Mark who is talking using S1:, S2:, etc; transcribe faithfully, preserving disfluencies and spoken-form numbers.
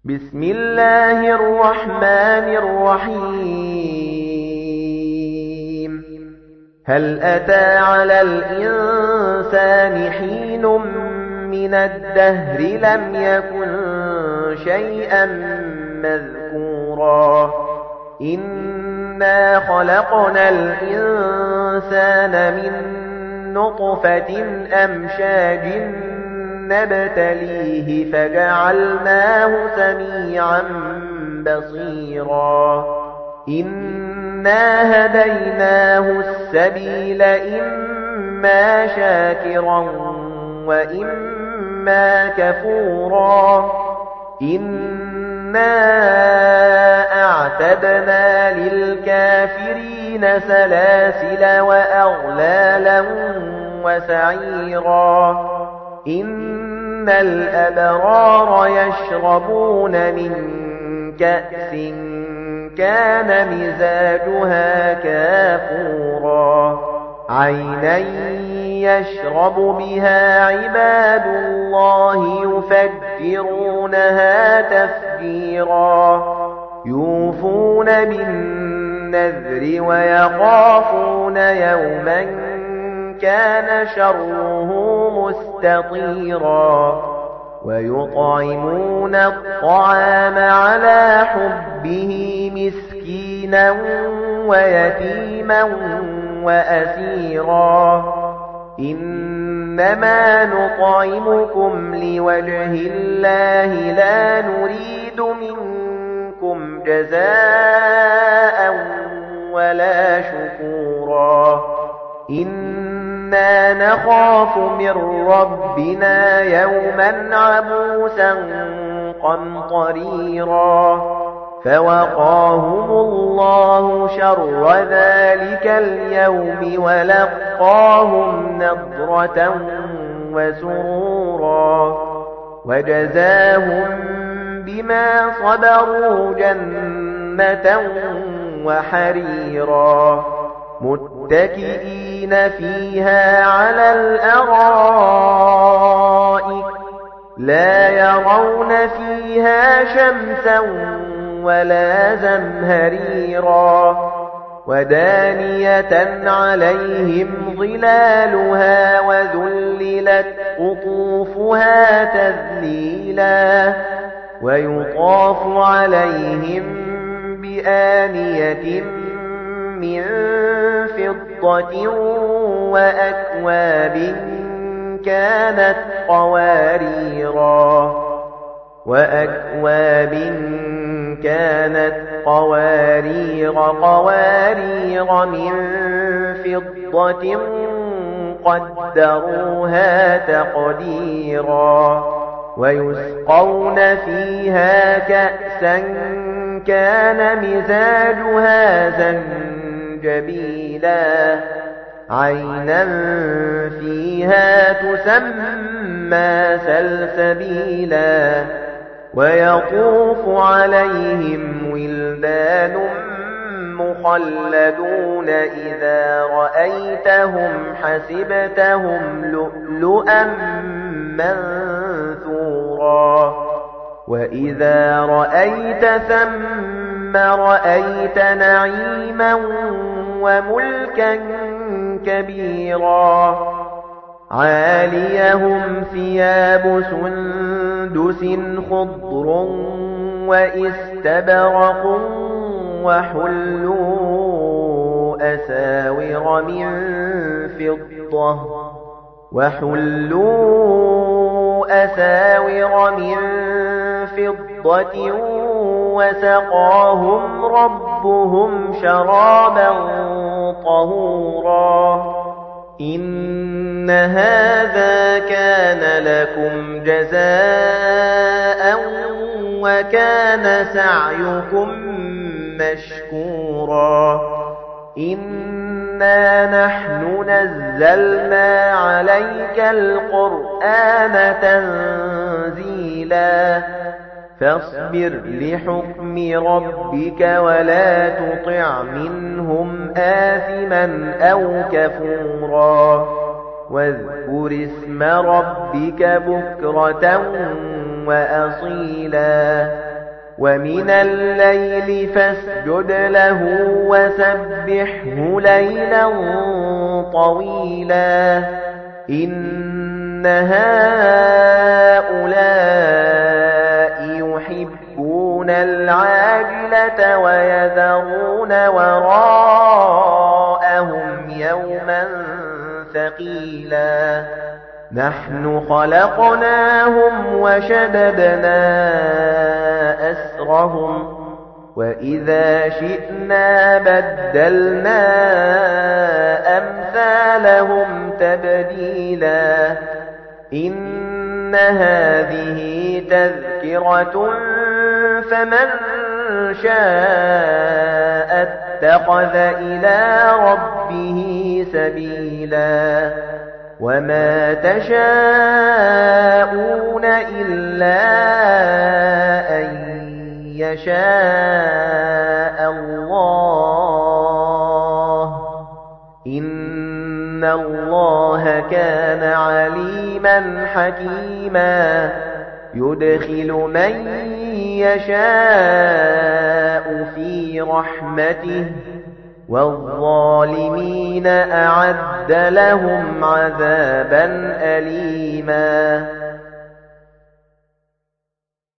S1: بسم الله الرحمن الرحيم هل أتى على الإنسان حين من الدهر لم يكن شيئا مذكورا إنا خلقنا الإنسان من نطفة أمشاج نبتليه فجعلناه سميعا بصيرا إنا هديناه السبيل إما شاكرا وإما كفورا إنا أعتدنا للكافرين سلاسل وأغلالا وسعيرا إن الأبرار يشربون من كأس كان مزاجها كافورا عينا يشرب بها عباد الله يفجرونها تفجيرا يوفون بالنذر ويخافون يوما كان شره مستطيرا ويطعمون الطعام على حبه مسكينا ويتيما وأسيرا إنما نطعمكم لوجه الله لا نريد منكم جزاء ولا شكورا إنا نخاف من ربنا يوما عبوسا قمطريرا فوقاهم الله شر ذلك اليوم ولقاهم نضرة وسرورا وجزاهم بما صبروا جنة وحريرا متكئين فيها على الأرائك لا يرون فيها شمسا ولا زمهريرا ودانية عليهم ظلالها وذللت قطوفها تذليلا ويطاف عليهم بآنية من فضة وأكواب كانت قواريرا وأكواب كانت قوارير قوارير من فضة قدروها تقديرا ويسقون فيها كأسا كان مزاجها زنجبيلا عينا فيها تسمى سلسبيلا ويطوف عليهم ولدان مخلدون إذا رأيتهم حسبتهم لؤلؤا منثورا وإذا رأيت ثم رأيت نعيما وملكا كبيرا عاليهم ثياب سندس خضر وإستبرق وحلوا أساور من فضة وحلوا أساور من فضة وسقاهم ربهم شرابا طهورا إن هذا كان لكم جزاء وكان سعيكم مشكورا إنا نحن نزلنا عليك القرآن تنزيلا فاصبر لحكم ربك ولا تطع منهم آثما أو كفورا واذكر اسم ربك بكرة وأصيلا وَمِنَ اللَّيْلِ فَاسْجُدْ لَهُ وَسَبِّحْهُ لَيْلًا طَوِيلًا إِنَّ هَؤُلَاءِ يُحِبُّونَ الْعَاجِلَةَ وَيَذَرُونَ وَرَاءَهُمْ يَوْمًا ثَقِيلًا نَحْنُ خَلَقْنَاهُمْ وَشَدَدْنَا أَسْرَهُمْ وَإِذَا شِئْنَا بَدَّلْنَا أَمْثَالَهُمْ تَبْدِيلًا إِنَّ هَذِهِ تَذْكِرَةٌ فَمَن شَاءَ اتَّخَذَ إِلَى رَبِّهِ سَبِيلًا وَمَا تَشَاءُونَ إِلَّا أَن يَشَاءَ اللَّهُ إِنَّ اللَّهَ كَانَ عَلِيمًا حَكِيمًا يُدْخِلُ مَن يَشَاءُ فِي رَحْمَتِهِ وَالظَّالِمِينَ أَعَدَّ لَهُمْ عَذَابًا أَلِيمًا